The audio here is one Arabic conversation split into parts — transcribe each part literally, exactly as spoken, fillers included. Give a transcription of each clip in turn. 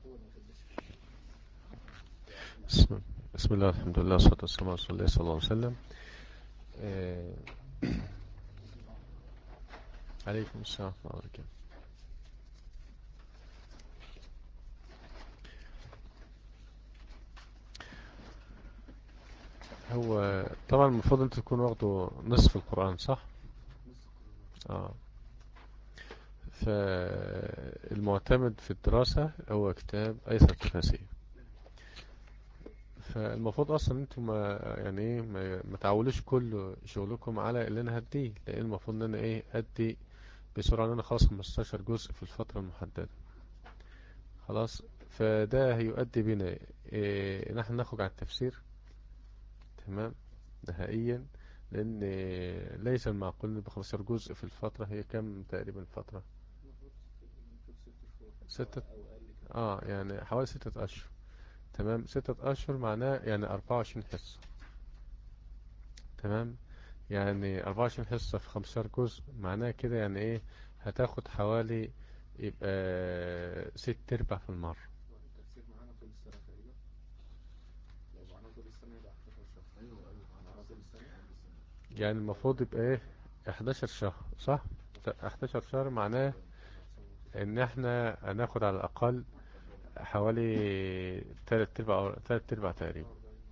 بسم, بسم الله الحمد لله والصلاة والسلام على رسول الله صلى الله عليه وسلم. آه، عليكم السلام ورحمة الله وبركاته. هو طبعا المفروض انت تكون واخده نصف القرآن صح؟ اه. فالمعتمد في الدراسة هو كتاب أيسر التفاسير. فالمفروض اصلا انتوا ما يعني ايه ما, ما تعولوش كل شغلكم على اللي انا هديه، لان المفروض ان انا ايه ادي بسرعة، ان انا خلاص خمستاشر جزء في الفترة المحددة خلاص. فده هيؤدي بنا إيه، نحن نخرج عن التفسير تمام نهائيا، لان ليس المعقول ان ب خمستاشر جزء في الفترة. هي كم تقريبا الفترة؟ ستة. اه يعني حوالي ستة اشهر. تمام، ستة اشهر معناه يعني اربعة وعشرين حصة. تمام، يعني اربعة وعشرين حصة في خمستاشر جزء معناه كده يعني ايه؟ هتاخد حوالي يبقى ست ارباع في المرة. يعني المفروض يبقى ايه؟ حداشر شهر صح؟ حداشر شهر معناه ان احنا هناخد على الاقل حوالي تلات ارباع أو تلات ارباع تقريبا.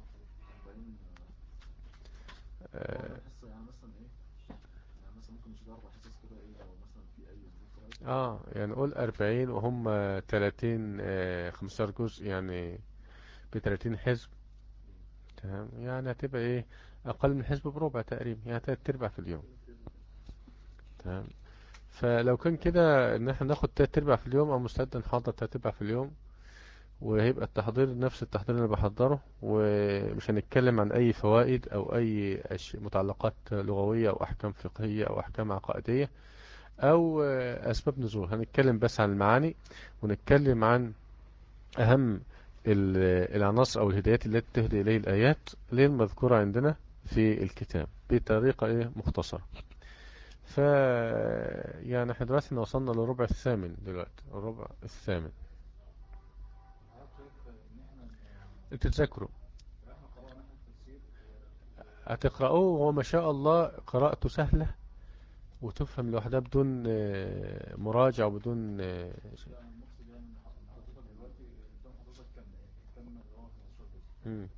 اه آه، يعني قول اربعين وهم تلاتين، آه خمستاشر جزء يعني بتلاتين حزب. تمام، يعني هتبقى ايه؟ اقل من حزب بربع تقريبا، يعني تلات ارباع في اليوم. تمام، فلو كان كده ان احنا ناخد تلات ارباع في اليوم، او مستعد نحضر تلات ارباع في اليوم، وهيبقى التحضير نفس التحضير اللي أنا بحضره، ومش هنتكلم عن اي فوائد او اي أش- متعلقات لغوية او احكام فقهية او احكام عقائدية او آه، اسباب نزول. هنتكلم بس عن المعاني، ونتكلم عن اهم ال- العناصر او الهدايات التي تهدي اليه الايات اللي هي المذكورة عندنا في الكتاب بطريقة ايه مختصرة. ف يعني احنا دلوقتي وصلنا للربع الثامن، دلوقتي الربع الثامن. انت تذاكروا هتقرأوه، وهو ما شاء الله قراءته سهلة وتفهم لوحدها بدون آه، مراجعة وبدون آه، مم.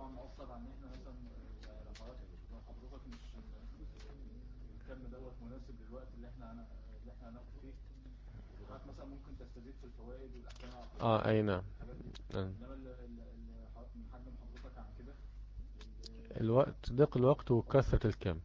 اه اي نعم. آه. الوقت، ضيق الوقت وكثرة الكم.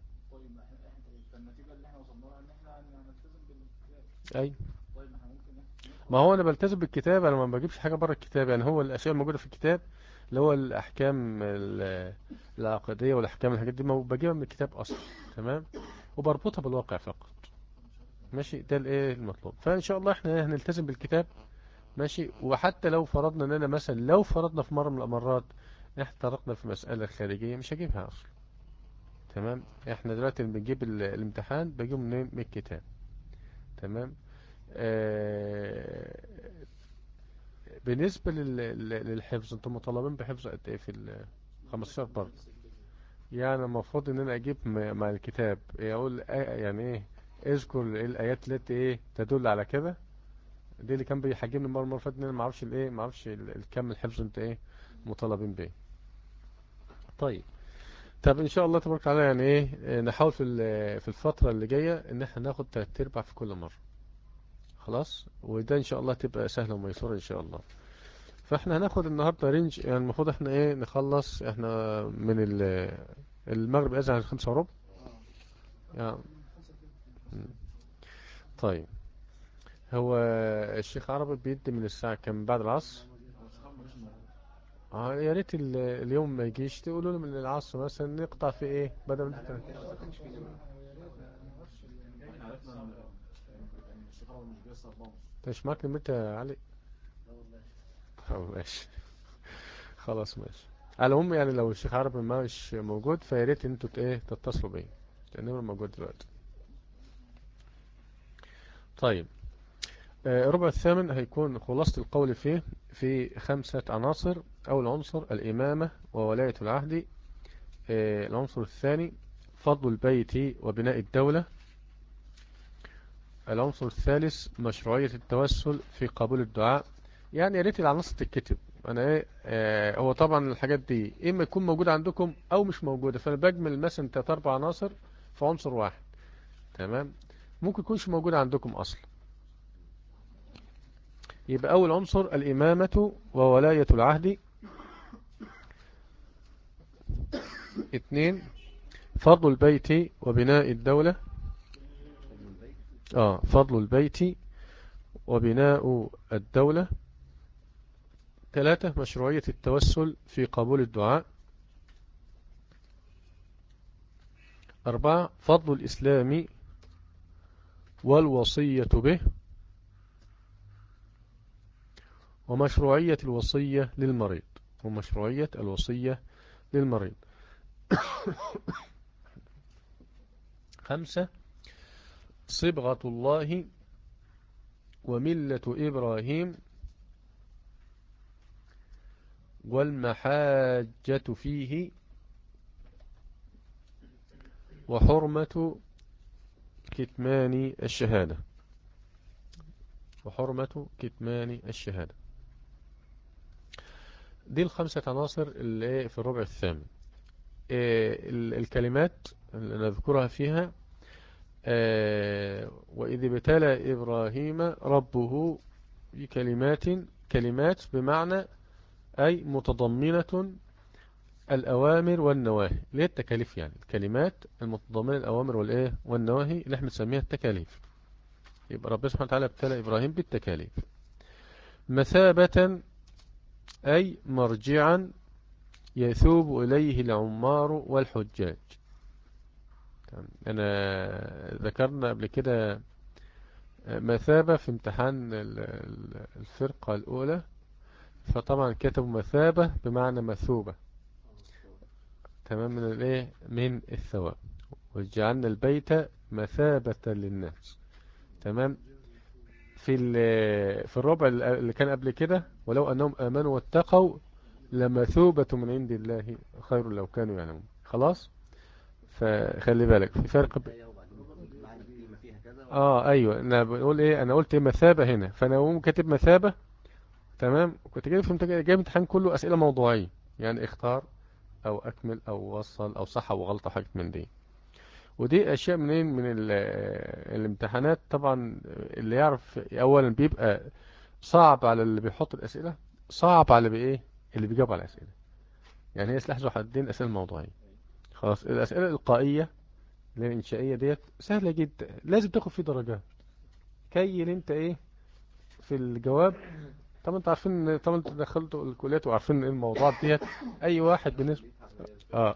اي، ما هو انا بلتزم بالكتاب، انا ما بجيبش حاجة بره الكتاب. يعني هو الاشياء الموجودة في الكتاب اللي هو الاحكام ال- العقدية والاحكام الحاجات دي ما بجيبها من الكتاب اصلا. تمام، وبربطها بالواقع فقط. ماشي، ده الايه المطلوب. فان شاء الله احنا هنلتزم بالكتاب. ماشي، وحتى لو فرضنا اننا مثلا لو فرضنا في مرة من المرات احنا طرقنا في مسألة خارجية، مش هجيبها اصلا. تمام، احنا دلوقتي بنجيب ال- الامتحان بجيبه منين؟ من الكتاب. تمام. آه بالنسبة لل- لل- للحفظ، انتم مطالبين بحفظ قد ايه في ال خمستاشر برضه؟ يعني المفروض ان انا اجيب م- مع الكتاب اقول آه يعني ايه؟ اذكر ايه الايات التي ايه تدل على كده. دي اللي كان بيحجمني المره المره اللي فاتت، ان انا ما اعرفش الايه، ما اعرفش ال- الكم الحفظ انت ايه مطالبين بيه. طيب، طب ان شاء الله تبارك وتعالى يعني ايه آه، نحاول في ال- في الفتره اللي جايه ان احنا ناخد تلات ارباع في كل مره. خلاص، وده ان شاء الله تبقى سهله وميسوره ان شاء الله. فاحنا هناخد النهارده رينج، يعني المفروض احنا ايه نخلص احنا من ال- المغرب اذن على الخمسة وربع يعني. م. طيب، هو الشيخ عربي بيدي من الساعه كام بعد العصر؟ اه يا ريت ال- اليوم ما يجيش، تقولوا له من العصر مثلا نقطع في ايه بدل ما انت انت مش معاك نمرة يا علي؟ اه ماشي، خلاص ماشي. على العموم يعني لو الشيخ عربي ما مش موجود فيا ريت انتوا ت- ايه تتصلوا بيا، لان هو موجود دلوقتي. طيب، آه، الربع الثامن هيكون خلاصة القول فيه في خمسة عناصر. أول عنصر الإمامة وولاية العهد. آه، العنصر الثاني فضل البيت وبناء الدولة. العنصر الثالث مشروعية التوسل في قبول الدعاء. يعني يا ريت العناصر تتكتب. انا ايه آه هو طبعا الحاجات دي اما يكون موجودة عندكم او مش موجودة، فانا بجمل مثلا تلات اربع عناصر في عنصر واحد. تمام. ممكن يكونش موجود عندكم اصلا. يبقى اول عنصر الامامة وولاية العهد. اتنين فضل البيت وبناء الدولة. اه فضل البيت وبناء الدولة. ثلاثة مشروعية التوسل في قبول الدعاء. أربعة فضل الإسلام والوصية به ومشروعية الوصية للمريض. ومشروعية الوصية للمريض. خمسة صبغة الله وملة إبراهيم والمحاجة فيه وحرمة كتمان الشهادة. وحرمة كتمان الشهادة. دي الخمسة عناصر اللي في الربع الثامن. إيه الكلمات اللي نذكرها فيها؟ آه وإذ ابتلى إبراهيم ربه بكلمات. كلمات بمعنى أي متضمنة الأوامر والنواهي، اللي هي التكاليف. يعني الكلمات المتضمنة الأوامر والإيه والنواهي اللي احنا بنسميها التكاليف. يبقى ربنا سبحانه وتعالى ابتلى إبراهيم بالتكاليف. مثابة أي مرجعا يثوب إليه العمار والحجاج. أنا ذكرنا قبل كده مثابة في امتحان الفرقة الأولى، فطبعا كتبوا مثابة بمعنى مثوبة. تمام. من الايه من الثواب. وجعلنا البيت مثابة للناس. تمام. في في الربع اللي كان قبل كده ولو أنهم آمنوا واتقوا لمثوبة من عند الله خير لو كانوا يعلمون. خلاص. فخلي بالك في فرق ب... اه ايوه انا بقول ايه، انا قلت ايه مثابة هنا، فانا اقوم كاتب مثابة. تمام. كنت جايب في جايب امتحان كله اسئلة موضوعية، يعني اختار او اكمل او وصل او صح او غلطة حاجة من دي. ودي اشياء منين من ال- الامتحانات طبعا. اللي يعرف اولا بيبقى صعب على اللي بيحط الاسئلة، صعب على بايه اللي بيجاوب على الاسئلة. يعني هي سلاح ذو حدين الاسئلة الموضوعية. خلاص. الاسئلة الالقائية اللي هي الانشائية ديت سهلة جدا، لازم تاخد فيه درجات كي اللي انت ايه في الجواب. طبعا انتوا عارفين، طبعا انتوا دخلتوا الكليات وعارفين ايه الموضوعات ديت. اي واحد بالنسبة اه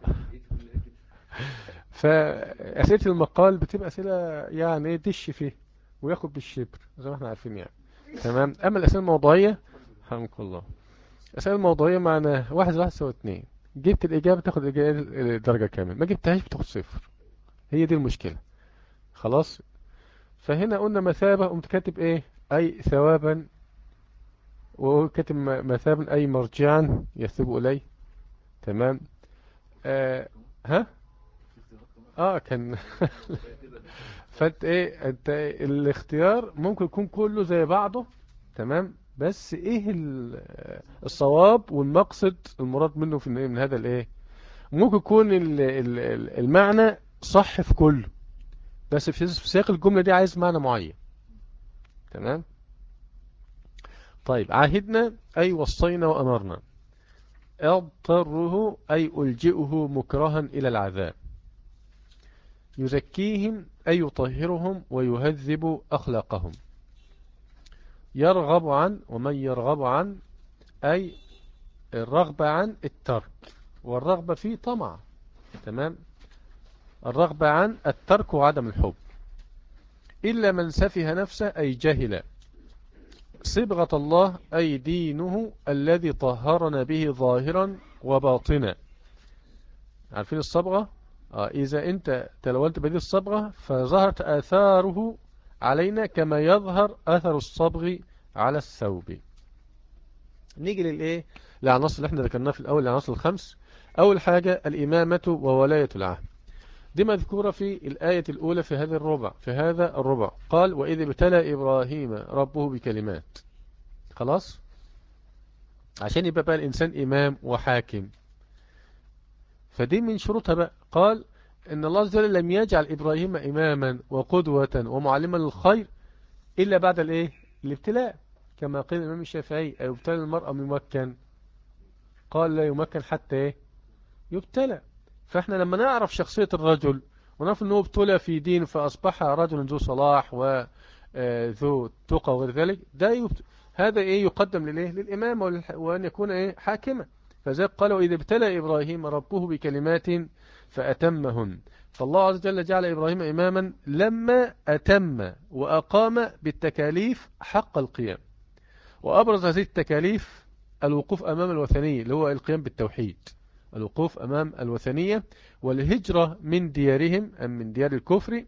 فأسئلة المقال بتبقى أسئلة يعني ايه دش فيه وياخد بالشبر زي ما احنا عارفين يعني. تمام. أما الأسئلة الموضوعية رحمك الله، الأسئلة الموضوعية معناها واحد واحد سوى اتنين. جبت الإجابة تاخد الإجابة درجة كامل، ما جبتهاش بتاخد صفر. هي دي المشكلة. خلاص. فهنا قلنا مثابة، قمت كاتب ايه أي ثوابا، وكاتب م- مثابا أي مرجعا يثوب إليه. تمام. آه ها اه كان فانت ايه انت إيه الاختيار ممكن يكون كله زي بعضه. تمام. بس ايه ال- الصواب والمقصد المراد منه في من هذا الايه. ممكن يكون ال- ال- ال- المعنى صح في كله، بس في في سياق الجملة دي عايز معنى معين. تمام. طيب عاهدنا أي وصينا وأمرنا. اضطره أي ألجئه مكرها إلى العذاب. يزكيهم أي يطهرهم ويهذب أخلاقهم. يرغب عن، ومن يرغب عن أي الرغبة عن الترك، والرغبة فيه طمع. تمام. الرغبة عن الترك وعدم الحب. إلا من سفه نفسه أي جهل. صبغة الله أي دينه الذي طهرنا به ظاهرا وباطنا. عارفين الصبغة؟ آه إذا أنت تلونت بهذه الصبغة فظهرت آثاره علينا كما يظهر أثر الصبغ على الثوب. نيجي للإيه العناصر اللي احنا ذكرناها في الأول، العناصر الخمس. أول حاجة الإمامة وولاية العهد، دي مذكورة في الآية الأولى في هذا الربع في هذا الربع قال وإذ ابتلى إبراهيم ربه بكلمات. خلاص، عشان يبقى بقى الإنسان إمام وحاكم، فدي من شروطها بقى. قال إن الله عز وجل لم يجعل إبراهيم إماما وقدوة ومعلما للخير إلا بعد الإيه الابتلاء، كما قال الإمام الشافعي يبتلى المرأة ممكن؟ قال لا يمكن حتى إيه يبتلى. فإحنا لما نعرف شخصية الرجل ونعرف أنه ابتلى في دين فأصبح رجل ذو صلاح وذو تقى وغير ذلك، ده يبت... هذا إيه يقدم للإيه للإمام والح... وأن يكون إيه حاكما. فذلك قالوا إذا ابتلى إبراهيم ربه بكلمات فأتمهن. فالله عز وجل جعل إبراهيم إماما لما أتم وأقام بالتكاليف حق القيام. وأبرز هذه التكاليف الوقوف أمام الوثنية اللي هو القيام بالتوحيد، الوقوف أمام الوثنية والهجرة من ديارهم أم من ديار الكفر.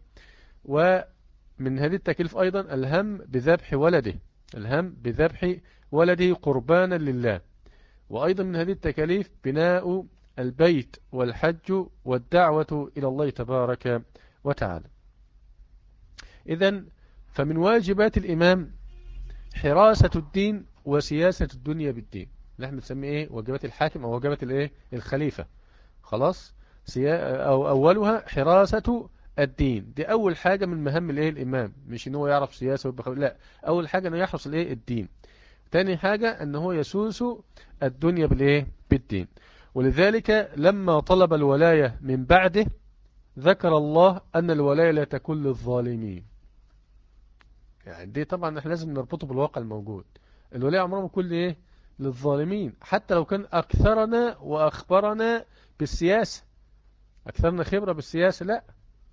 ومن هذه التكاليف أيضا الهم بذبح ولده، الهم بذبح ولده قربانا لله. وأيضا من هذه التكاليف بناء البيت والحج والدعوة إلى الله تبارك وتعالى. إذن فمن واجبات الإمام حراسة الدين وسياسة الدنيا بالدين، نحن نسميه إيه واجبات الحاكم أو واجبات الإيه الخليفة. خلاص، سيا... أو أولها حراسة الدين، دي أول حاجة من مهام الإيه الإمام، مش إن هو يعرف سياسة ويبقى، لا، أول حاجة إنه يحرس الإيه الدين. تاني حاجة أنه هو يسوس الدنيا بالإيه بالدين. ولذلك لما طلب الولاية من بعده ذكر الله أن الولاية لا تكون للظالمين. يعني دي طبعا احنا لازم نربطه بالواقع الموجود. الولاية عمرها ما تكون إيه للظالمين، حتى لو كان أكثرنا وأخبرنا بالسياسة، أكثرنا خبرة بالسياسة، لا.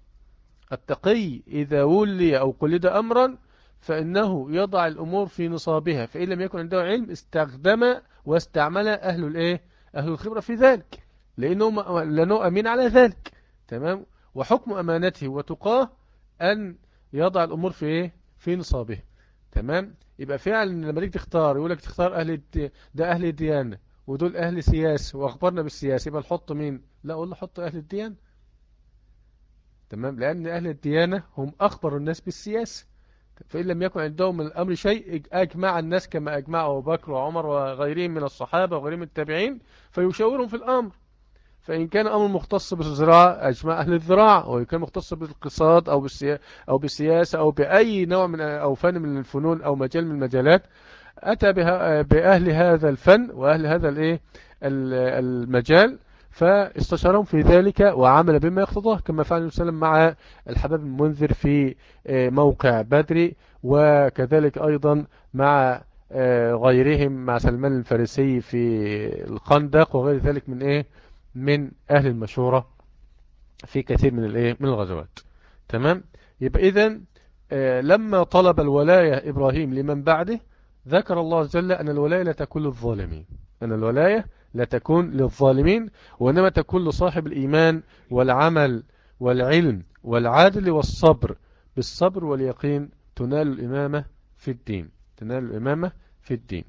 التقي إذا ولي أو قلد أمرا فإنه يضع الأمور في نصابها، فإن لم يكن عنده علم استخدم واستعمل أهل الإيه أهل الخبرة في ذلك، لأنه لأنه أمين على ذلك. تمام. وحكم أمانته وتقاه أن يضع الأمور في إيه في نصابه. تمام. يبقى فعلا لما تيجي تختار يقول لك تختار أهل الدي... ده أهل الديانة ودول أهل سياسة وأخبرنا بالسياسة، يبقى نحط مين؟ لا، أقول له حط أهل الديانة. تمام. لأن أهل الديانة هم أخبر الناس بالسياسة، فإن لم يكن عندهم من الأمر شيء أجمع الناس كما أجمع أبو بكر وعمر وغيرهم من الصحابة وغيرهم من التابعين فيشاورهم في الأمر. فإن كان أمر مختص بالزراعة أجمع أهل الزراعة، وإن كان مختص بالاقتصاد أو بالسياسة أو بالسياسة أو بأي نوع من أو فن من الفنون أو مجال من المجالات أتى بها بأهل هذا الفن وأهل هذا الإيه المجال فاستشارهم في ذلك وعمل بما يقتضاه، كما فعل النبي صلى الله عليه وسلم مع الحباب المنذر في موقع بدر، وكذلك أيضا مع غيرهم مع سلمان الفارسي في الخندق وغير ذلك من إيه من أهل المشورة في كثير من الإيه من الغزوات. تمام. يبقى إذن لما طلب الولاية إبراهيم لمن بعده ذكر الله عز وجل أن الولاية لا تكون للظالمين، أن الولاية لا تكون للظالمين، وإنما تكون لصاحب الإيمان والعمل والعلم والعدل والصبر. بالصبر واليقين تنال الإمامة في الدين، تنال الإمامة في الدين.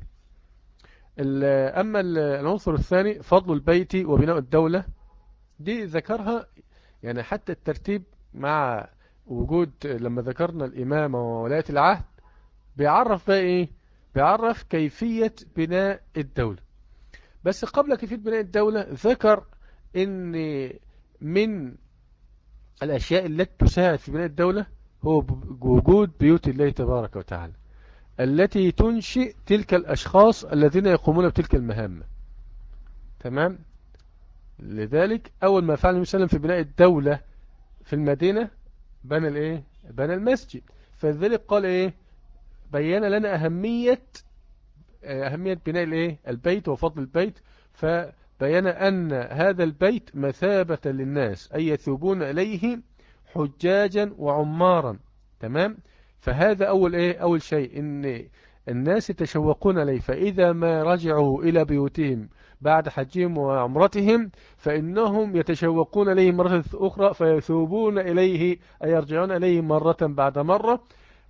أما العنصر الثاني فضل البيت وبناء الدولة، دي ذكرها يعني حتى الترتيب مع وجود لما ذكرنا الإمامة وولاية العهد بيعرف بقى إيه بيعرف كيفية بناء الدولة. بس قبل كيفية بناء الدولة ذكر إن من الأشياء التي تساعد في بناء الدولة هو وجود بيوت الله تبارك وتعالى التي تنشئ تلك الأشخاص الذين يقومون بتلك المهمة. تمام. لذلك أول ما فعل النبي صلى الله عليه وسلم في بناء الدولة في المدينة بنى الإيه بنى المسجد. فلذلك قال إيه بيّن لنا أهمية أهمية بناء الإيه البيت وفضل البيت، فبيّن أن هذا البيت مثابة للناس أي يثوبون إليه حجاجا وعمارا. تمام. فهذا أول إيه أول شيء إن الناس يتشوقون إليه، فإذا ما رجعوا إلى بيوتهم بعد حجهم وعمرتهم فإنهم يتشوقون إليه مرة أخرى فيثوبون إليه أي يرجعون إليه مرة بعد مرة.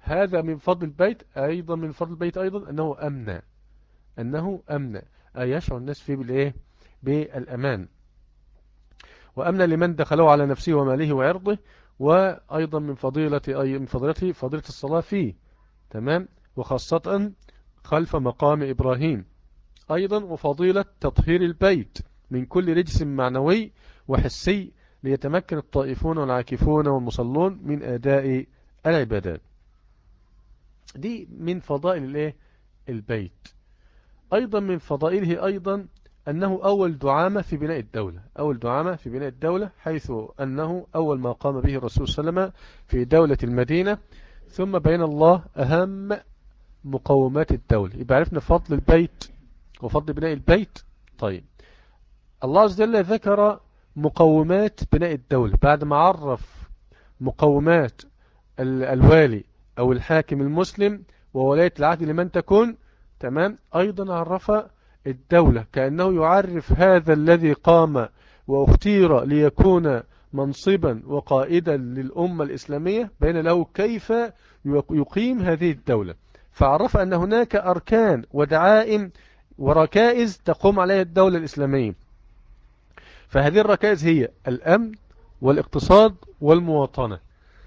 هذا من فضل البيت. أيضا من فضل البيت أيضا أنه أمن، أنه أمن أي يشعر الناس فيه بالإيه؟ بالأمان، وأمن لمن دخله على نفسه وماله وعرضه. وأيضا من فضيلة أي من فضيلته فضيلة الصلاة فيه، تمام، وخاصة خلف مقام إبراهيم. أيضا وفضيلة تطهير البيت من كل رجس معنوي وحسي، ليتمكن الطائفون والعاكفون والمصلون من أداء العبادات. دي من فضائل الايه؟ البيت. أيضا من فضائله أيضا أنه أول دعامة في بناء الدولة، أول دعامة في بناء الدولة، حيث أنه أول ما قام به الرسول صلى الله عليه وسلم في دولة المدينة. ثم بين الله أهم مقومات الدولة. يبقى عرفنا فضل البيت وفضل بناء البيت. طيب، الله عز وجل ذكر مقومات بناء الدولة بعد ما عرف مقومات الوالي أو الحاكم المسلم وولاية العهد لمن تكون، تمام. أيضا عرف الدولة كأنه يعرف هذا الذي قام واختير ليكون منصبا وقائدا للأمة الإسلامية، بين له كيف يقيم هذه الدولة. فعرف أن هناك أركان ودعائم وركائز تقوم عليها الدولة الإسلامية. فهذه الركائز هي الأمن والاقتصاد والمواطنة،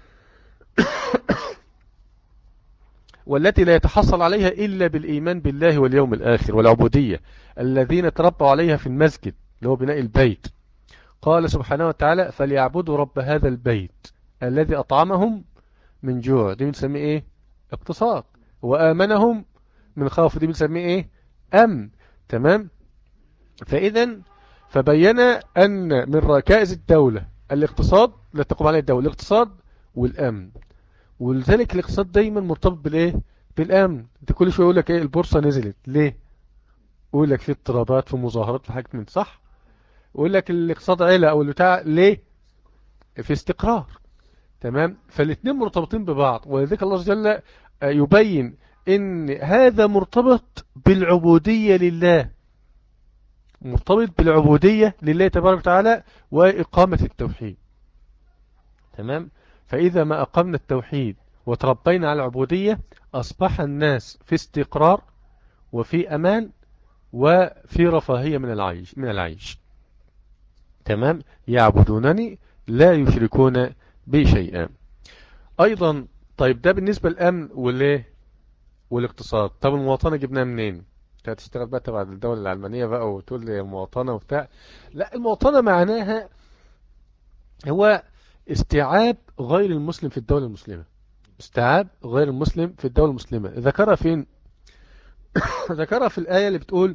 والتي لا يتحصل عليها إلا بالإيمان بالله واليوم الآخر والعبودية الذين تربوا عليها في المسجد اللي هو بناء البيت. قال سبحانه وتعالى: فليعبدوا رب هذا البيت الذي أطعمهم من جوع. دي بنسميه إيه؟ اقتصاد. وآمنهم من خوف. دي بنسميه إيه؟ أمن. تمام. فإذا فبين أن من ركائز الدولة الاقتصاد، لا تقوم عليه الدولة، الاقتصاد والأمن. ولذلك الاقتصاد دايما مرتبط بالايه؟ بالامن. انت كل شويه يقول لك ايه؟ البورصه نزلت ليه؟ يقول لك في اضطرابات، في مظاهرات، في حاجات من صح. يقول لك الاقتصاد علا او بتاع ليه؟ في استقرار. تمام. فالاثنين مرتبطين ببعض، ولذلك الله عز وجل يبين ان هذا مرتبط بالعبوديه لله، مرتبط بالعبوديه لله تبارك وتعالى واقامه التوحيد. تمام. فإذا ما أقمنا التوحيد وتربينا على العبودية، أصبح الناس في استقرار وفي أمان وفي رفاهية من العيش من العيش. تمام. يعبدونني لا يشركون بي شيئا. أيضا طيب، ده بالنسبة للأمن والإيه؟ والاقتصاد. طب المواطنة جبناها منين؟ انت هتشتغل بقى تبع الدولة العلمانية بقى وتقول لي مواطنة وبتاع؟ لا، المواطنة معناها هو استيعاب غير المسلم في الدولة المسلمة. استيعاب غير المسلم في الدولة المسلمة ذكرها فين؟ ذكرها في الآية اللي بتقول: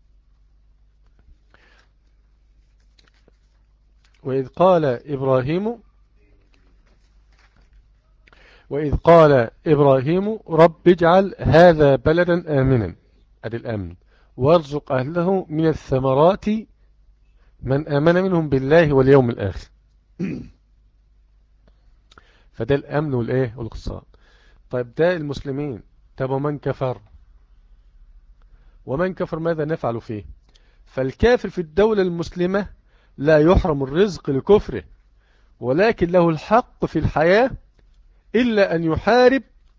وإذ قال إبراهيم وإذ قال إبراهيم رب اجعل هذا بلدا آمنا، أدي الأمن، وارزق أهله من الثمرات من آمن منهم بالله واليوم الآخر. فده الأمن والإيه؟ والاقتصاد. طيب ده المسلمين. طب ومن كفر؟ ومن كفر ماذا نفعل فيه؟ فالكافر في الدولة المسلمة لا يحرم الرزق لكفره، ولكن له الحق في الحياة إلا أن يحارب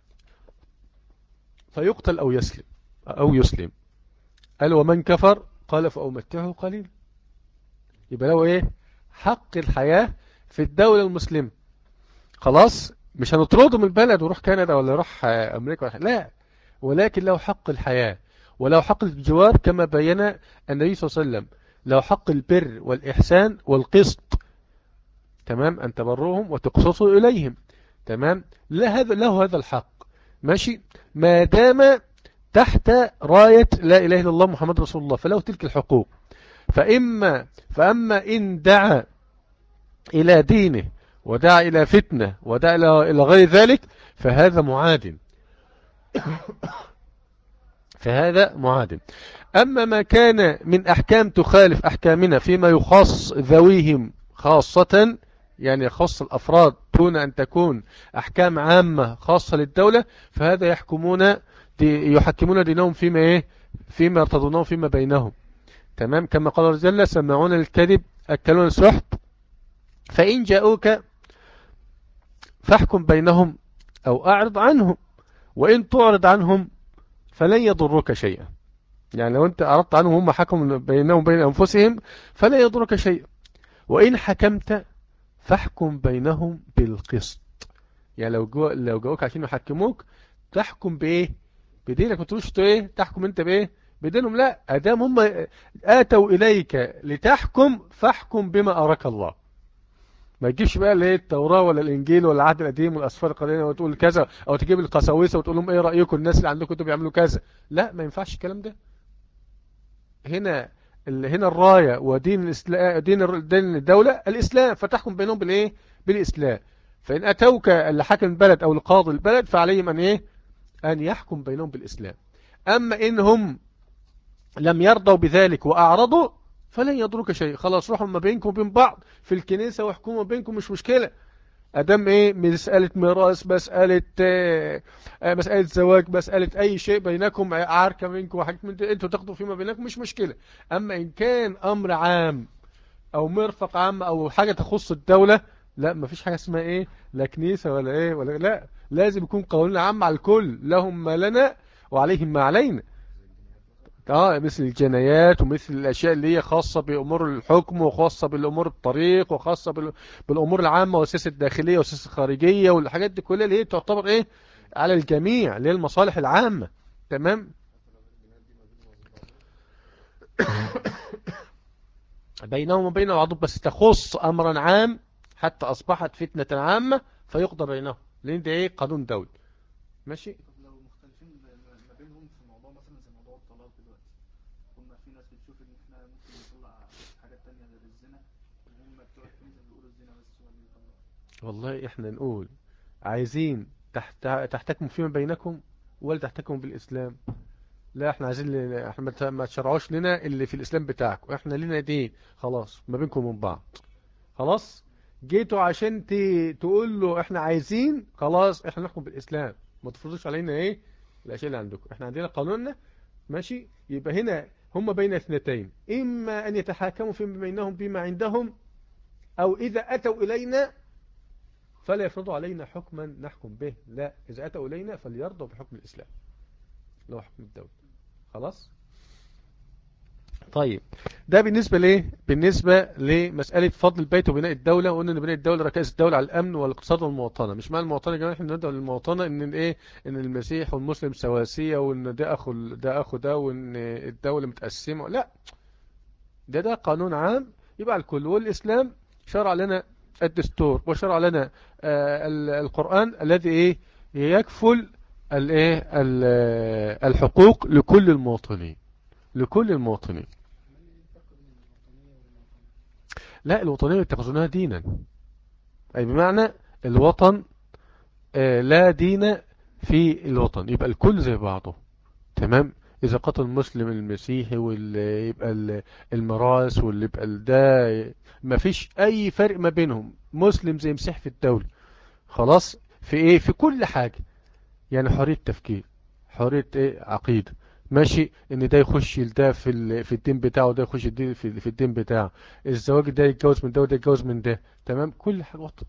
فيقتل أو يسلم أو يسلم. قال: ومن كفر قال فأمتعه قليلا. يبقى له إيه؟ حق الحياة في الدولة المسلمة. خلاص، مش هنطرده من البلد ويروح كندا ولا يروح أمريكا ولا، لا، ولكن له حق الحياة وله حق الجوار، كما بين النبي صلى الله عليه وسلم له حق البر والإحسان والقسط. تمام. أن تبروهم وتقسطوا إليهم. تمام. لا، هذا له هذا الحق، ماشي، ما دام تحت راية لا إله إلا الله محمد رسول الله، فله تلك الحقوق. فإما فأما إن دعا إلى دينه ودعا إلى فتنة ودعا إلى غير ذلك فهذا معاد، فهذا معاد. أما ما كان من أحكام تخالف أحكامنا فيما يخص ذويهم خاصة، يعني يخص الأفراد دون أن تكون أحكام عامة خاصة للدولة، فهذا يحكمون دي يحكمون دينهم فيما إيه؟ فيما يرتضونه فيما بينهم. تمام. كما قال الله جل: سمعون للكذب أكلون السحت فإن جاءوك فاحكم بينهم أو أعرض عنهم. وإن تعرض عنهم فلن يضرك شيئا. يعني لو أنت أردت عنهم هم حكموا بينهم بين أنفسهم فلا يضرك شيئا. وإن حكمت فاحكم بينهم بالقسط. يعني لو جو لو جوك عشان يحكموك تحكم بإيه؟ بدينك. ما تقولش إيه تحكم أنت بإيه؟ بدينهم. لا، أدام هم آتوا إليك لتحكم فاحكم بما أراك الله. ما تجيبش بقى اللي هي التوراة ولا الإنجيل ولا العهد القديم والأسفار القديمة وتقول كذا، أو تجيب القساوسة وتقول لهم إيه رأيكم الناس اللي عندكم انتوا بيعملوا كذا. لا، ما ينفعش الكلام ده. هنا ال- هنا الراية ودين الإسلام، دين الر- دين الدولة الإسلام، فتحكم بينهم بالإيه؟ بالإسلام. فإن أتوك لحاكم البلد أو لقاضي البلد فعليهم أن إيه؟ أن يحكم بينهم بالإسلام. أما إنهم لم يرضوا بذلك وأعرضوا فلن يضرك شيء. خلاص، روحوا ما بينكم وبين بعض في الكنيسة واحكموا بينكم، مش مشكلة. أدام إيه؟ مسألة ميراث، مسألة آه، آه، مسألة زواج، مسألة أي شيء بينكم، عركة بينكم وحاجات من دي، أنتوا تاخدوا فيما بينكم مش مشكلة. أما إن كان أمر عام أو مرفق عام أو حاجة تخص الدولة، لا، مفيش حاجة اسمها إيه لا كنيسة ولا إيه ولا لا. لازم يكون قانون عام على الكل، لهم ما لنا وعليهم ما علينا. اه، مثل الجنايات ومثل الاشياء اللي هي خاصه بامور الحكم وخاصه بالامور الطريق وخاصه بال- بالامور العامه والسياسه الداخليه والسياسه الخارجيه والحاجات دي كلها اللي هي تعتبر ايه على الجميع، اللي هي المصالح العامه. تمام. بينهم وبين بعضهم، بس تخص امرا عام حتى اصبحت فتنه عامه فيقضى بينهم، لان ده ايه قانون دولي. ماشي. طب لو مختلفين ب- ما بينهم في موضوع مثلا زي موضوع الطلاق دلوقتي، هما في ناس بتشوف ان احنا ممكن نطلع حاجات تانية غير الزنا، وهم بتوع الكنيسة بيقولوا الزنا بس هو اللي يطلع. والله احنا نقول عايزين تحت تحتكموا فيما بينكم ولا تحتكموا بالاسلام. لا، احنا عايزين ل- احنا ما ت- ما تشرعوش لنا اللي في الاسلام بتاعكم، احنا لنا دين خلاص ما بينكم وبين بعض. خلاص. جيتوا عشان ت... تقول له احنا عايزين خلاص احنا نحكم بالاسلام، ما تفرضوش علينا ايه الاشياء اللي عندكم، احنا عندنا قانوننا. ماشي. يبقى هنا هم بين اثنتين، اما ان يتحاكموا فيما بينهم بما عندهم، او اذا اتوا الينا فلا يفرضوا علينا حكما نحكم به. لا، اذا اتوا الينا فليرضوا بحكم الاسلام لو حكم الدولة. خلاص. طيب، ده بالنسبة ليه؟ بالنسبة لمسألة فضل البيت وبناء الدولة. وقلنا ان بناء الدولة ركائز الدولة على الأمن والاقتصاد والمواطنة. مش معنى المواطنة يا جماعة احنا ندعو للمواطنة ان ايه ان المسيح والمسلم سواسية وان ده اخو ده اخو ده وان الدولة متقسمة. لا، ده ده قانون عام يبقى على الكل. والإسلام شرع لنا الدستور وشرع لنا آه، ال- القرآن الذي ايه يكفل الايه ال- آه، الحقوق لكل المواطنين، لكل المواطنين. امال ايه الفرق بين الوطنية والمواطنة؟ لا، الوطنية يتخذونها دينا، أي بمعنى الوطن آه، لا دين في الوطن، يبقى الكل زي بعضه. تمام. إذا قتل المسلم المسيحي واللي يبقى ال- الميراث واللي يبقى ال- ده ما فيش أي فرق ما بينهم، مسلم زي مسيحي في الدولة. خلاص. في إيه في كل حاجة. يعني حرية تفكير، حرية إيه عقيدة. ماشي. ان ده يخش ده في ال... في الدين بتاعه، ده يخش الدين في... في الدين بتاعه. الزواج ده يتجوز من ده وده يتجوز من ده. تمام. كل حاجة وطن.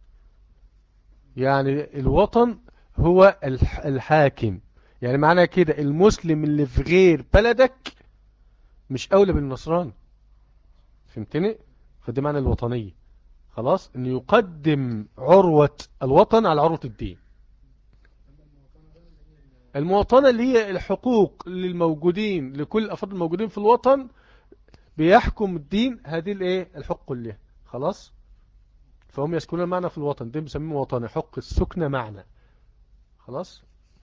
يعني الوطن هو الح... الحاكم. يعني معنى كده المسلم اللي في غير بلدك مش اولى بالنصراني. فهمتني؟ فده معنى الوطنية. خلاص، انه يقدم عروة الوطن على عروة الدين. اما المواطنة بقى اللي هي ال- المواطنة اللي هي الحقوق للموجودين، لكل الأفراد الموجودين في الوطن بيحكم الدين هذه الايه الحقوق كلها. خلاص. فهم يسكنون معنا في الوطن، دي بنسميه مواطنة، حق السكنة معنا. خلاص.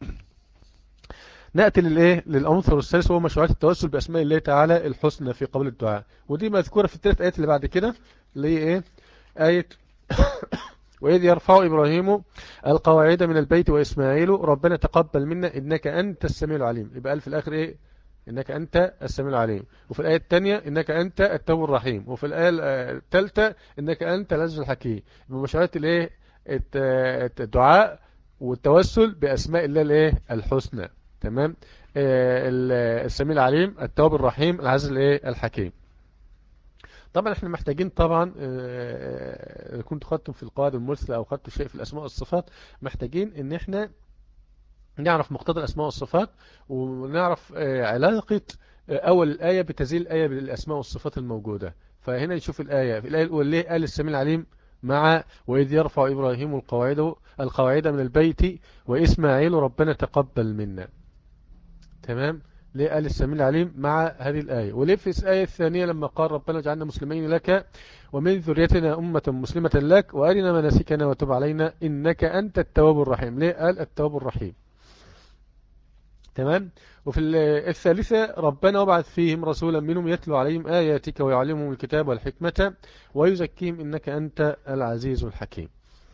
نأتي للايه للعنصر الثالث وهو مشروعات التوسل بأسماء الله تعالى الحسنى في قبول الدعاء. ودي مذكورة في الثلاث آيات اللي بعد كده، اللي هي ايه آية وإذ يرفع إبراهيم القواعد من البيت وإسماعيل ربنا تقبل منا إنك أنت السميع العليم. يبقى قال في الآخر إيه إنك أنت السميع العليم. وفي الآية الثانية إنك أنت التواب الرحيم. وفي الآية الثالثة إنك أنت العزيز الحكيم. بمشروعات الإيه الت- الدعاء والتوسل بأسماء الله الإيه الحسنى. تمام. آه، ال- السميع العليم، التواب الرحيم، العزيز الإيه الحكيم. طبعا احنا محتاجين طبعا آه، آه، كنت خدتم في القواعد المرسلة او خدتوا شيء في الاسماء والصفات، محتاجين ان احنا نعرف مقتضى الأسماء والصفات، ونعرف آه، علاقة آه، أول الآية بتزيل الآية بالأسماء والصفات الموجودة. فهنا نشوف الآية في الآية الأولى ليه قال السميع العليم مع وإذ يرفع إبراهيم القواعد القواعد من البيت وإسماعيل ربنا تقبل منا. تمام. ليه قال السميع العليم مع هذه الآية؟ وليه في الآية الثانية لما قال ربنا اجعلنا مسلمين لك ومن ذريتنا أمة مسلمة لك وأرنا مناسكنا وتب علينا إنك أنت التواب الرحيم؟ ليه قال التواب الرحيم؟ تمام. وفي الثالثة ربنا وبعث فيهم رسولا منهم يتلو عليهم آياتك ويعلمهم الكتاب والحكمة ويزكيهم إنك أنت العزيز الحكيم.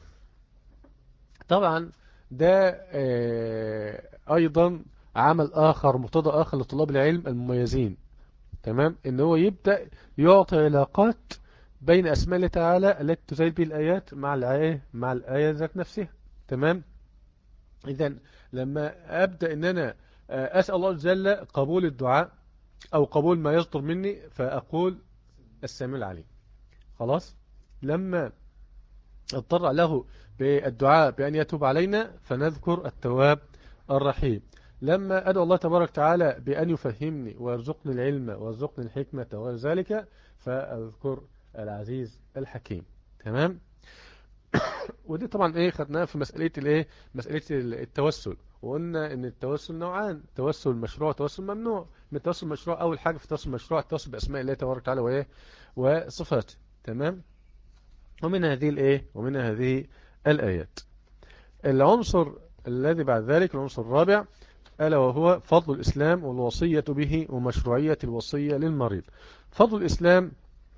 طبعا ده آه، أيضا عمل آخر، مقتضى آخر لطلاب العلم المميزين. تمام. إن هو يبدأ يعطي علاقات بين أسماء الله تعالى التي تزيل به الآيات مع الآية مع الآية ذات نفسها. تمام. إذن لما أبدأ إن أنا أسأل الله جل قبول الدعاء أو قبول ما يصدر مني فأقول السميع العليم. خلاص. لما اضطر له بالدعاء بأن يتوب علينا فنذكر التواب الرحيم. لما أدعو الله تبارك وتعالى بأن يفهمني ويرزقني العلم ويرزقني الحكمة وغير ذلك فأذكر العزيز الحكيم. تمام. ودي طبعا ايه خدناها في مسألة الايه مسألة التوسل، وقلنا ان التوسل نوعان: توسل مشروع وتوسل ممنوع. من التوسل المشروع اول حاجة في التوسل المشروع التوسل باسماء الله تبارك وتعالى وايه وصفاته. تمام. ومن هذه الايه ومن هذه الايات. العنصر الذي بعد ذلك العنصر الرابع ألا وهو فضل الإسلام والوصية به ومشروعية الوصية للمريض. فضل الإسلام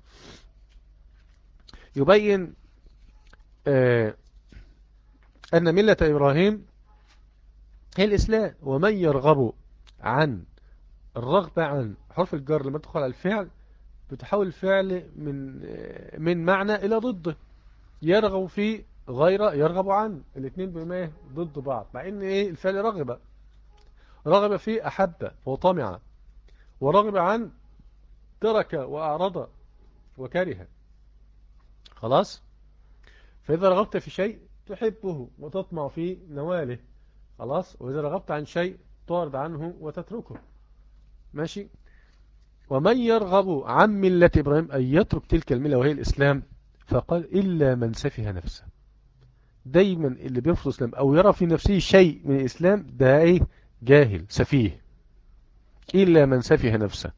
يبين آه أن ملة إبراهيم هي الإسلام، ومن يرغب عن الرغبة عن حرف الجر لما تدخل على الفعل بتحول الفعل من من معنى إلى ضده. يرغب في غير يرغب عن، الاثنين بما ضد بعض، مع ان ايه الفعل رغب رغب في أحب وطمع، ورغب عن ترك وأعرض وكره. خلاص. فإذا رغبت في شيء تحبه وتطمع في نواله. خلاص. وإذا رغبت عن شيء تعرض عنه وتتركه. ماشي. ومن يرغب عن ملة إبراهيم أن يترك تلك الملة وهي الإسلام فقال إلا من سفه نفسه. دايما اللي بيرفض الإسلام أو يرى في نفسه شيء من الإسلام ده إيه جاهل سفيه. إلا من سفه نفسه.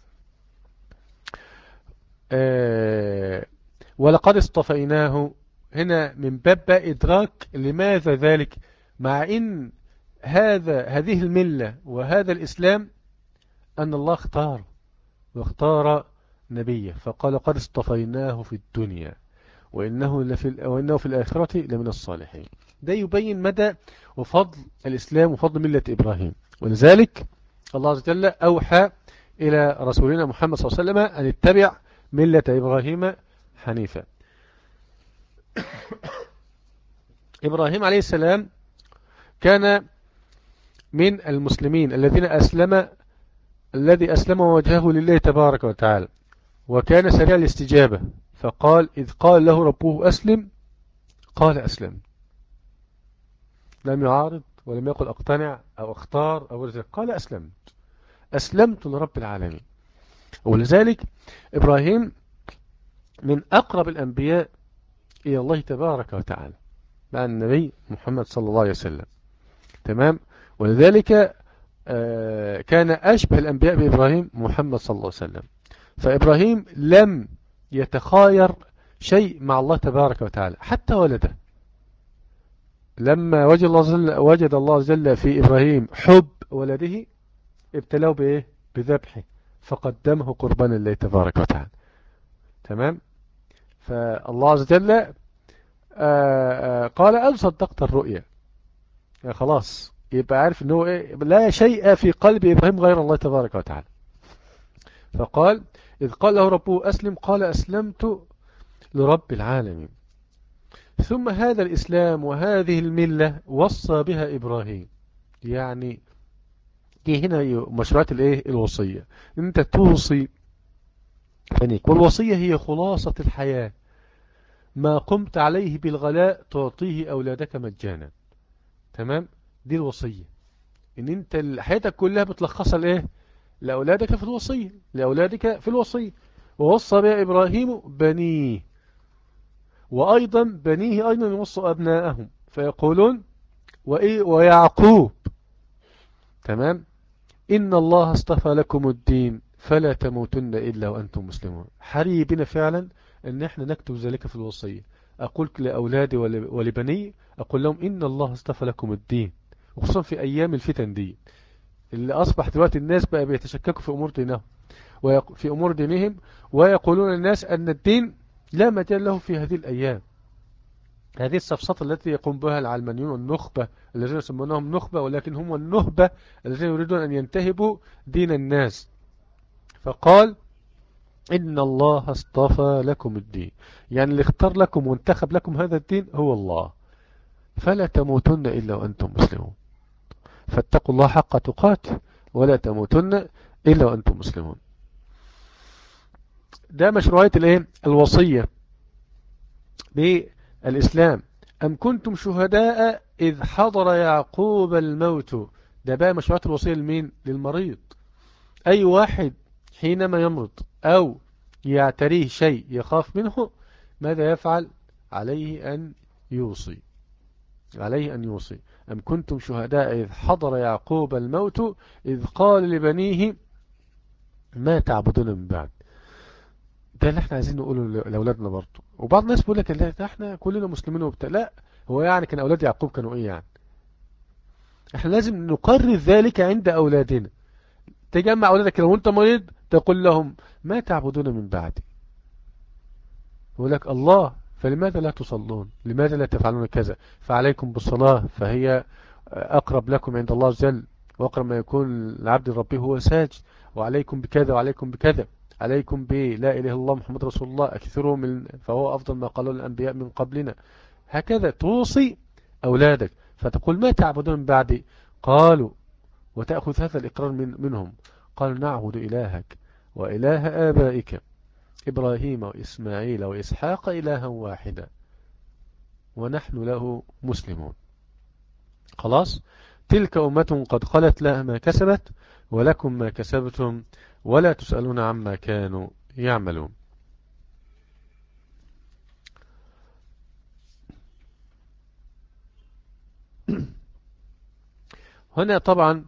آه ولقد اصطفيناه هنا من باب إدراك لماذا ذلك، مع إن هذا هذه الملة وهذا الإسلام أن الله اختار واختار نبيه فقال قد اصطفيناه في الدنيا وإنه, لفي وإنه في الآخرة لمن الصالحين. ده يبين مدى وفضل الإسلام وفضل ملة إبراهيم. ولذلك الله عز وجل أوحى إلى رسولنا محمد صلى الله عليه وسلم أن اتبع ملة إبراهيم حنيفا. إبراهيم عليه السلام كان من المسلمين الذين أسلم الذي أسلم وجهه لله تبارك وتعالى، وكان سريع الاستجابة. فقال إذ قال له ربه أسلم قال أسلم. لم يعارض ولم يقل أقتنع أو اختار أو رزق، قال أسلمت أسلمت لرب العالمين. ولذلك إبراهيم من أقرب الأنبياء إلى الله تبارك وتعالى مع النبي محمد صلى الله عليه وسلم. تمام. ولذلك آه كان أشبه الأنبياء بإبراهيم محمد صلى الله عليه وسلم. فإبراهيم لم يتخاير شيء مع الله تبارك وتعالى حتى ولده. لما وجد الله جل, وجد الله جل في إبراهيم حب ولده ابتلاه بإيه بذبحه فقدمه قربانا لله تبارك وتعالى. تمام. فالله عز وجل آآ آآ قال أن صدقت الرؤيا. يعني خلاص يبقى عارف أنه إيه لا شيء في قلب إبراهيم غير الله تبارك وتعالى. فقال إذ قال له ربه أسلم قال أسلمت لرب العالمين. ثم هذا الإسلام وهذه الملة وصى بها إبراهيم. يعني دي هنا مشروعات الايه الوصية. انت توصي بنيك، والوصية هي خلاصة الحياة. ما قمت عليه بالغلاء تعطيه أولادك مجانا. تمام. دي الوصية، ان انت حياتك كلها بتلخصها لايه؟ لأولادك في الوصية، لأولادك في الوصية. ووصى بها إبراهيم بنيه، وأيضا بنيه أيضا يوصوا أبناءهم فيقولون وإيه ويعقوب. تمام. إن الله اصطفى لكم الدين فلا تموتن إلا وأنتم مسلمون. حري بنا فعلا أن احنا نكتب ذلك في الوصية. أقول لأولادي ولبني، أقول لهم إن الله اصطفى لكم الدين، وخصوصا في أيام الفتن دي اللي أصبح دلوقتي الناس بقى بيتشككوا في أمور دينهم وفي أمور دينهم، ويقولون الناس أن الدين لا مجال له في هذه الأيام. هذه السفسطة التي يقوم بها العلمانيون والنخبة الذين يسمونهم نخبة، ولكن هم النهبة الذين يريدون أن ينتهبوا دين الناس. فقال إن الله اصطفى لكم الدين، يعني اللي اختار لكم وانتخب لكم هذا الدين هو الله، فلا تموتن إلا وأنتم مسلمون. فاتقوا الله حق تقاته ولا تموتن إلا وأنتم مسلمون. ده مشروعية الايه الوصية بالإسلام. أم كنتم شهداء إذ حضر يعقوب الموت. ده بقى مشروعية الوصية لمين؟ للمريض. أي واحد حينما يمرض أو يعتريه شيء يخاف منه، ماذا يفعل؟ عليه أن يوصي، عليه أن يوصي. أم كنتم شهداء إذ حضر يعقوب الموت إذ قال لبنيه ما تعبدون من بعد. ده اللي احنا عايزين نقوله لأولادنا برضه. وبعض الناس بيقول لك لا احنا كلنا مسلمين وبتاع. لا، هو يعني كان أولاد يعقوب كانوا ايه يعني؟ احنا لازم نقرر ذلك عند أولادنا. تجمع أولادك لو انت مريض تقول لهم ما تعبدون من بعدي، يقول لك الله، فلماذا لا تصلون؟ لماذا لا تفعلون كذا؟ فعليكم بالصلاة فهي أقرب لكم عند الله جل، وأقرب ما يكون العبد ربه هو ساجد. وعليكم بكذا وعليكم بكذا، عليكم ب لا إله إلا الله محمد رسول الله أكثروا من فهو أفضل ما قاله الأنبياء من قبلنا. هكذا توصي أولادك. فتقول ما تعبدون من بعدي؟ قالوا، وتأخذ هذا الإقرار من منهم، قالوا نعبد إلهك وإله آبائك إبراهيم وإسماعيل وإسحاق إلها واحدا ونحن له مسلمون. خلاص، تلك أمة قد خلت لها ما كسبت ولكم ما كسبتم ولا تسألون عما كانوا يعملون. هنا طبعا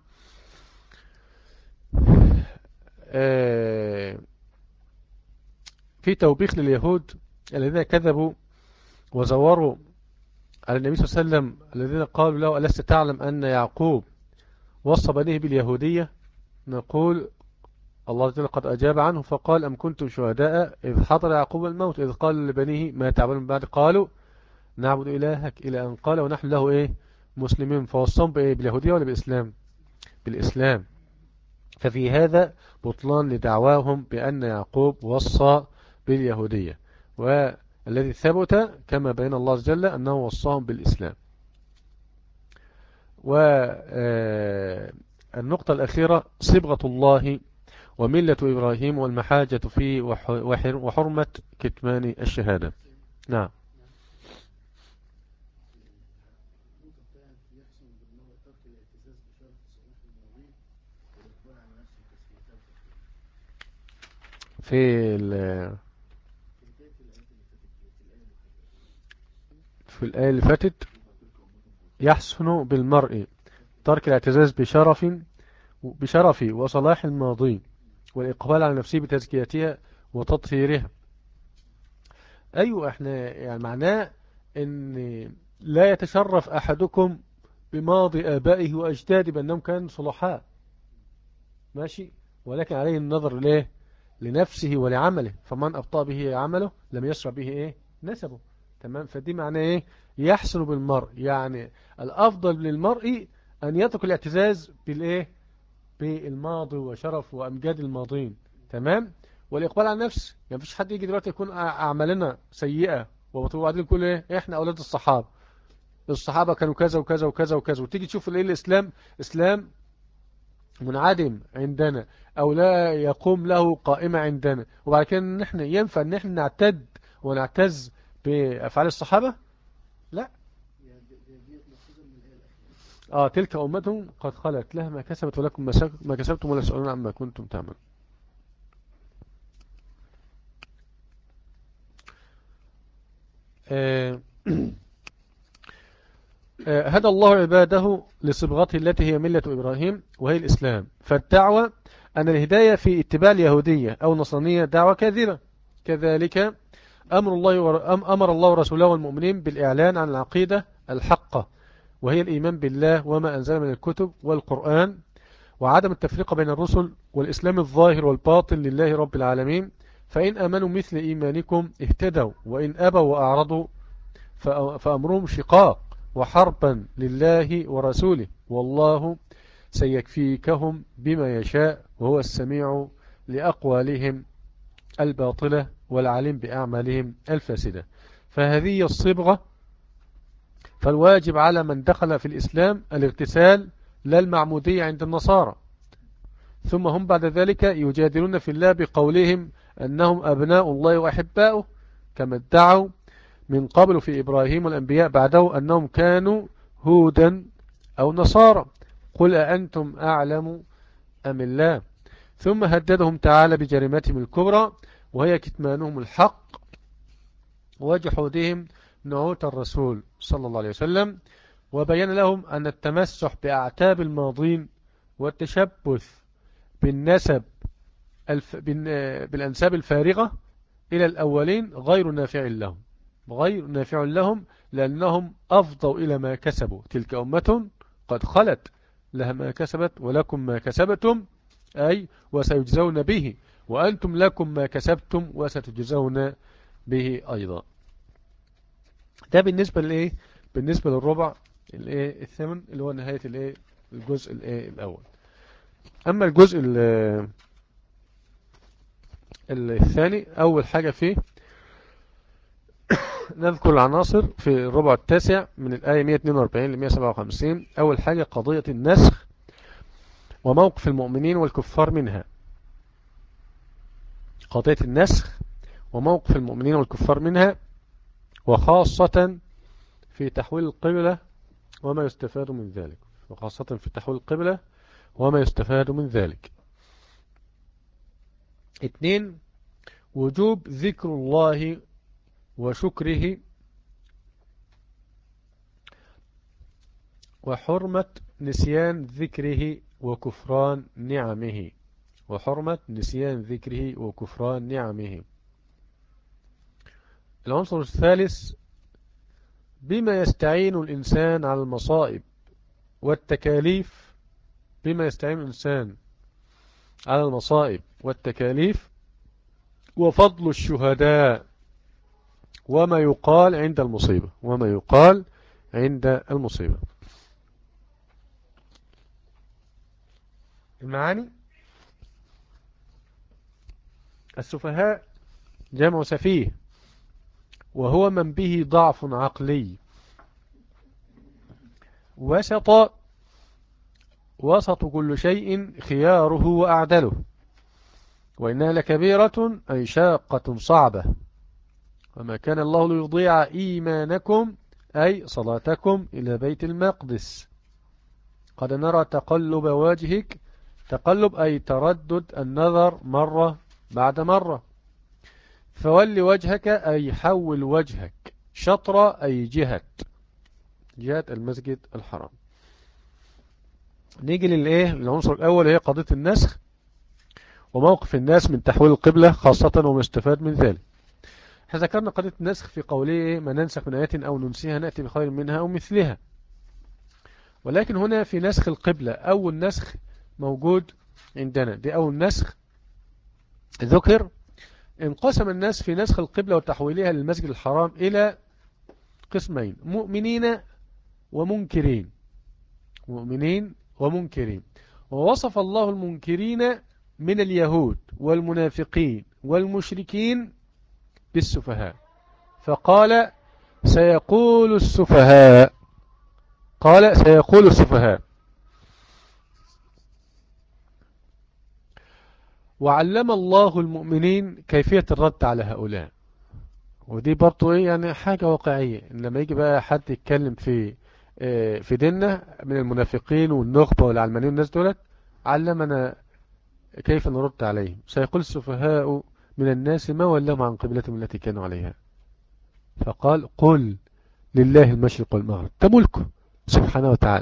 في توبيخ لليهود الذين كذبوا وزوروا على النبي صلى الله عليه وسلم، الذين قالوا له ألست تعلم أن يعقوب وصى بنيه باليهودية؟ نقول الله تعالى قد أجاب عنه فقال أم كنتم شهداء إذ حضر يعقوب الموت إذ قال لبنيه ما تعبدون من بعد قالوا نعبد إلهك إلى أن قال ونحن له إيه مسلمين. فوصاهم بإيه؟ باليهودية ولا بالإسلام؟ بالإسلام. ففي هذا بطلان لدعواهم بأن يعقوب وصى باليهودية، والذي ثبت كما بين الله عز وجل أنه وصاهم بالإسلام. والنقطة الأخيرة صبغة الله وملة إبراهيم والمحاجة فيه وحرمة كتمان الشهادة. نعم. في في الآية اللي فاتت يحسن بالمرء ترك الاعتزاز بشرف بشرف وصلاح الماضي والإقبال على نفسه بتزكيتها وتطهيرها. أيوة، احنا يعني معناه ان لا يتشرف أحدكم بماضي آبائه وأجداده بأنهم كانوا صلحاء، ماشي، ولكن عليه النظر ليه لنفسه ولعمله، فمن أبطأ به عمله لم يسرع به إيه نسبه. تمام. فدي معناه إيه يحسن بالمرء، يعني الأفضل للمرء أن يترك الاعتزاز بالإيه بالماضي وشرف وأمجاد الماضين. تمام. والإقبال على النفس، يعني مفيش حد يجي دلوقتي يكون أعمالنا سيئة وبعدين يقول إيه إحنا أولاد الصحابة، الصحابة كانوا كذا وكذا وكذا وكذا، وتيجي تشوف الإيه الإسلام إسلام منعدم عندنا أو لا يقوم له قائمة عندنا، وبعد كده نحن ينفع ان احنا نعتد ونعتز بأفعال الصحابة؟ لا. اه تلك أمة قد خلت لها ما كسبت ولكم ما سك- ما كسبتم ولا تسألون عما كنتم تعملون. آه، آه، هدى الله عباده لصبغته التي هي ملة إبراهيم وهي الإسلام. فالدعوة أن الهداية في اتباع اليهودية أو النصرانية دعوة كاذبة. كذلك أمر الله ور... أم- أمر الله ورسوله والمؤمنين بالإعلان عن العقيدة الحقة، وهي الإيمان بالله وما أنزل من الكتب والقرآن، وعدم التفريق بين الرسل، والإسلام الظاهر والباطن لله رب العالمين. فإن آمنوا مثل إيمانكم اهتدوا، وإن أبوا وأعرضوا فأ- فأمرهم شقاق وحربا لله ورسوله، والله سيكفيكهم بما يشاء وهو السميع لأقوالهم الباطلة والعليم بأعمالهم الفاسدة. فهذه الصبغة. فالواجب على من دخل في الإسلام الاغتسال لا المعمودية عند النصارى. ثم هم بعد ذلك يجادلون في الله بقولهم أنهم أبناء الله وأحباؤه، كما ادعوا من قبل في إبراهيم والأنبياء بعده أنهم كانوا هودا أو نصارى. قل أأنتم أعلم أم الله. ثم هددهم تعالى بجريمتهم الكبرى، وهي كتمانهم الحق وجحودهم نعوت الرسول صلى الله عليه وسلم، وبين لهم أن التمسح بأعتاب الماضين والتشبث بالنسب الف... بالأنساب الفارغة إلى الأولين غير نافع لهم، غير نافع لهم لأنهم أفضوا إلى ما كسبوا. تلك أمة قد خلت لها ما كسبت ولكم ما كسبتم، أي وسيجزون به، وأنتم لكم ما كسبتم وستجزون به أيضا. ده بالنسبة لإيه؟ بالنسبة للربع الإيه الثامن اللي هو نهاية الإيه الجزء الإيه الأول. أما الجزء الثاني، أول حاجة فيه نذكر العناصر في الربع التاسع من الآية مئة واثنين وأربعين ل مئة وسبعة وخمسين. أول حاجة قضية النسخ وموقف المؤمنين والكفار منها. قضية النسخ وموقف المؤمنين والكفار منها، وخاصة في تحويل القبلة وما يستفاد من ذلك، وخاصة في تحويل القبلة وما يستفاد من ذلك. اثنين، وجوب ذكر الله وشكره، وحرمة نسيان ذكره وكفران نعمه، وحرمة نسيان ذكره وكفران نعمه. العنصر الثالث، بما يستعين الإنسان على المصائب والتكاليف، بما يستعين الإنسان على المصائب والتكاليف، وفضل الشهداء، وما يقال عند المصيبة، وما يقال عند المصيبة. المعاني: السفهاء جمع سفيه، وهو من به ضعف عقلي. وسط، وسط كل شيء خياره وأعدله. وإنها لكبيرة أي شاقة صعبة. وما كان الله ليضيع إيمانكم أي صلاتكم إلى بيت المقدس. قد نرى تقلب وجهك، تقلب أي تردد النظر مرة بعد مرة. فول وجهك أي حول وجهك، شطر أي جهة، جهة المسجد الحرام. نيجي للإيه العنصر الأول، هي قضية النسخ وموقف الناس من تحويل القبلة خاصة ومستفاد من ذلك. احنا ذكرنا قضية النسخ في قوله ما ننسخ من آيات أو ننسيها نأتي بخير منها أو مثلها. ولكن هنا في نسخ القبلة أول نسخ موجود عندنا، دي أول نسخ ذكر. انقسم الناس في نسخ القبلة وتحويلها للمسجد الحرام إلى قسمين: مؤمنين ومنكرين، مؤمنين ومنكرين. ووصف الله المنكرين من اليهود والمنافقين والمشركين بالسفهاء، فقال سيقول السفهاء، قال سيقول السفهاء. وعلم الله المؤمنين كيفية الرد على هؤلاء. ودي برضو ايه يعني حاجة واقعية، إن لما يجي بقى حد يتكلم في في ديننا من المنافقين والنخبة والعلمانيين والناس دولت علمنا كيف نرد عليهم. سيقول السفهاء من الناس ما ولاهم عن قبلتهم التي كانوا عليها، فقال قل لله المشرق والمغرب، ده ملكه سبحانه وتعالى.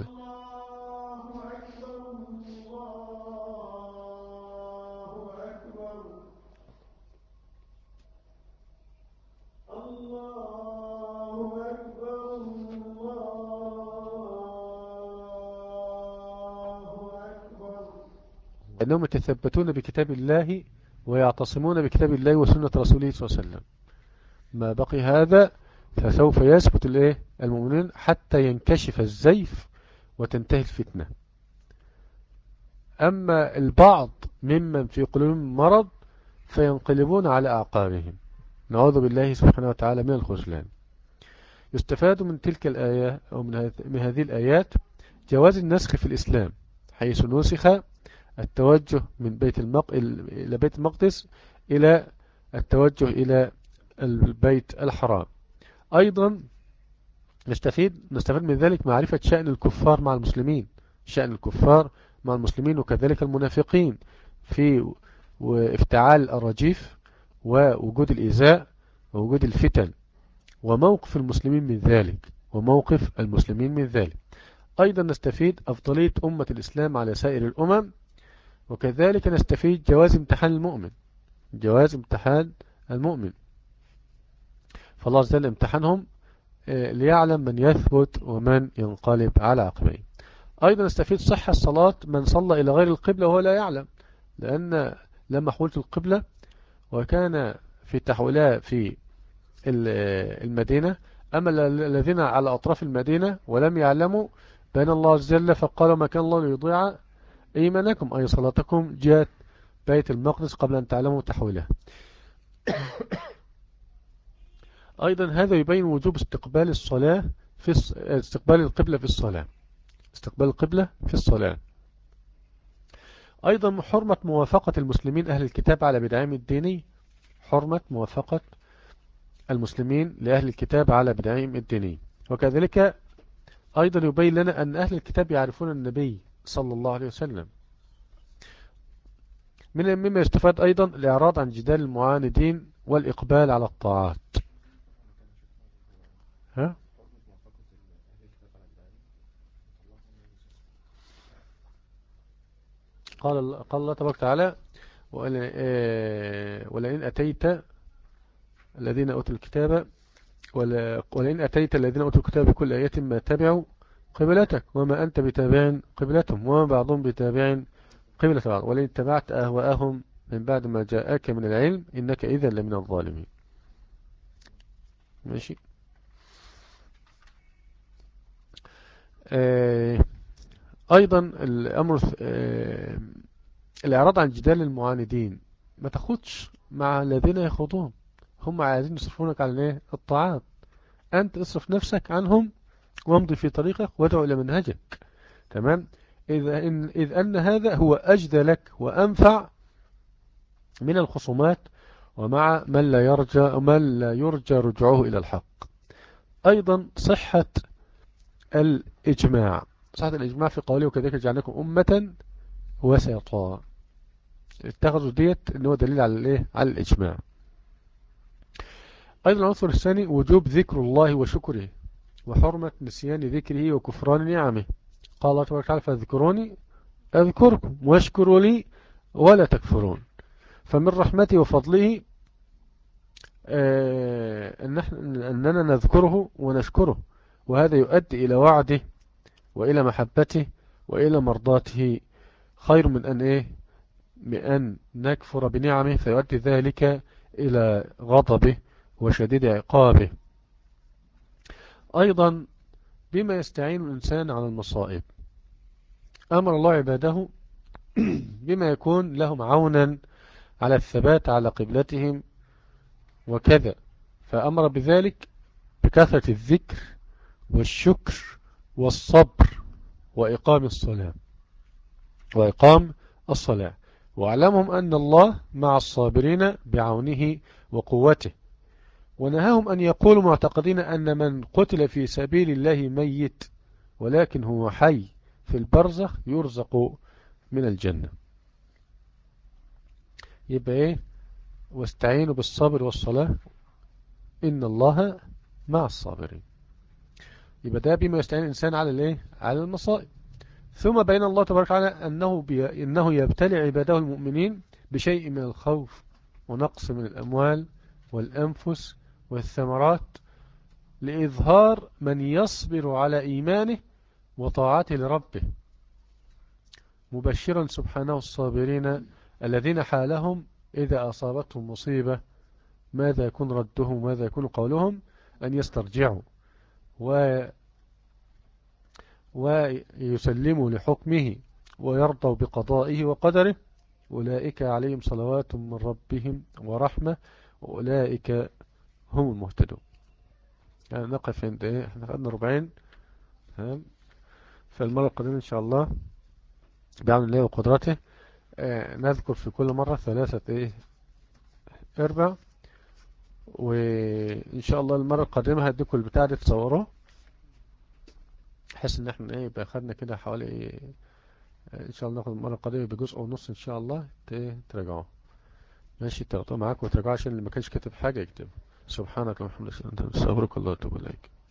أنهم يتثبتون بكتاب الله ويعتصمون بكتاب الله وسنة رسوله صلى الله عليه وسلم. ما بقي هذا فسوف يثبت الايه المؤمنين حتى ينكشف الزيف وتنتهي الفتنة. أما البعض ممن في قلوبهم مرض فينقلبون على أعقابهم، نعوذ بالله سبحانه وتعالى من الخذلان. يستفاد من تلك الآية أو من هذه الآيات جواز النسخ في الإسلام، حيث نسخ التوجه من بيت المق... إلى بيت المقدس إلى التوجه إلى البيت الحرام. أيضا نستفيد نستفيد من ذلك معرفة شأن الكفار مع المسلمين، شأن الكفار مع المسلمين وكذلك المنافقين في افتعال الرجيف ووجود الإيذاء ووجود الفتن، وموقف المسلمين من ذلك وموقف المسلمين من ذلك. أيضا نستفيد أفضلية أمة الإسلام على سائر الأمم، وكذلك نستفيد جواز امتحان المؤمن، جواز امتحان المؤمن، فالله عز وجل امتحنهم ليعلم من يثبت ومن ينقلب على عقبيه. أيضا نستفيد صحة صلاة من صلى إلى غير القبلة وهو لا يعلم، لأن لما حولت القبلة وكان في تحويلها في المدينة، أما الذين على أطراف المدينة ولم يعلموا بين الله عز وجل فقالوا ما كان الله ليضيع إيمانكم أي صلاتكم جاءت بيت المقدس قبل أن تعلموا تحويلها. أيضا هذا يبين وجوب استقبال الصلاة في استقبال القبلة في الصلاة، استقبال القبلة في الصلاة. أيضا حرمة موافقة المسلمين أهل الكتاب على بدعهم الديني، حرمة موافقة المسلمين لأهل الكتاب على بدعهم الديني. وكذلك أيضا يبين لنا أن أهل الكتاب يعرفون النبي صلى الله عليه وسلم. من مما يستفاد أيضا الإعراض عن جدال المعاندين والإقبال على الطاعات. ها؟ قال قال الله تبارك وتعالى ولئن أتيت الذين أوتوا الكتاب ولئن أتيت الذين أوتوا الكتاب بكل آية ما تبعوا قبلتك وما أنت بتابع قبلتهم وما بعضهم بتابع قبلة بعض ولئن اتبعت أهواءهم من بعد ما جاءك من العلم إنك إذا لمن الظالمين. ماشي. آه أيضا الأمر آه الإعراض عن جدال المعاندين، ما تاخدش مع الذين يخوضون، هم عايزين يصرفونك على ايه الطاعات، أنت اصرف نفسك عنهم وامضي في طريقك وادعو إلى منهجك. تمام. إذ إن, إذ أن هذا هو أجدى لك وأنفع من الخصومات ومع من لا يرجى من لا يرجى رجوعه إلى الحق. أيضا صحة الإجماع، صحة الإجماع في قوله وكذلك جعلناكم أمة وسطا، اتخذوا ديت ان هو دليل على الايه على الإجماع. أيضا العنصر الثاني وجوب ذكر الله وشكره وحرمة نسيان ذكره وكفران نعمه. قال الله تبارك وتعالى فاذكروني أذكركم واشكروا لي ولا تكفرون. فمن رحمته وفضله آه أن أننا نذكره ونشكره، وهذا يؤدي إلى وعده وإلى محبته وإلى مرضاته خير من أن إيه بأن نكفر بنعمه فيؤدي ذلك إلى غضبه وشديد عقابه. أيضا بما يستعين الإنسان على المصائب، أمر الله عباده بما يكون لهم عونا على الثبات على قبلتهم وكذا، فأمر بذلك بكثرة الذكر والشكر والصبر وإقام الصلاة وإقام الصلاة واعلمهم أن الله مع الصابرين بعونه وقوته. ونهاهم أن يقولوا معتقدين أن من قتل في سبيل الله ميت ولكن هو حي في البرزخ يرزق من الجنة. يبقى ايه؟ واستعينوا بالصبر والصلاة إن الله مع الصابرين. يبقى ده بما يستعين الإنسان على الايه؟ على المصائب. ثم بين الله تبارك وتعالى أنه, بي... إنه يبتلي عباده المؤمنين بشيء من الخوف ونقص من الأموال والأنفس والثمرات لإظهار من يصبر على إيمانه وطاعته لربه، مبشرا سبحانه الصابرين الذين حالهم إذا أصابتهم مصيبة ماذا يكون ردهم ماذا يكون قولهم، أن يسترجعوا و... ويسلموا لحكمه ويرضوا بقضائه وقدره. أولئك عليهم صلوات من ربهم ورحمة وأولئك هم المهتدون. يعني نقف عند ايه؟ احنا خدنا ربعين. تمام. فالمرة القادمة إن شاء الله بعون الله وقدرته آه نذكر في كل مرة ثلاثة ايه اربع. وإن شاء الله المرة القادمة هديكم البتاع دي تصوروه، بحيث ان احنا ايه يبقى خدنا كده حوالي آه ان شاء الله ناخد المرة القادمة بجزء ونص ان شاء الله تراجعوه. ماشي، تاخدوه معاك وتراجعوه عشان اللي ما كانش كاتب حاجة يكتبه. سبحانك اللهم وبحمدك، استغفرك الله واتوب اليك.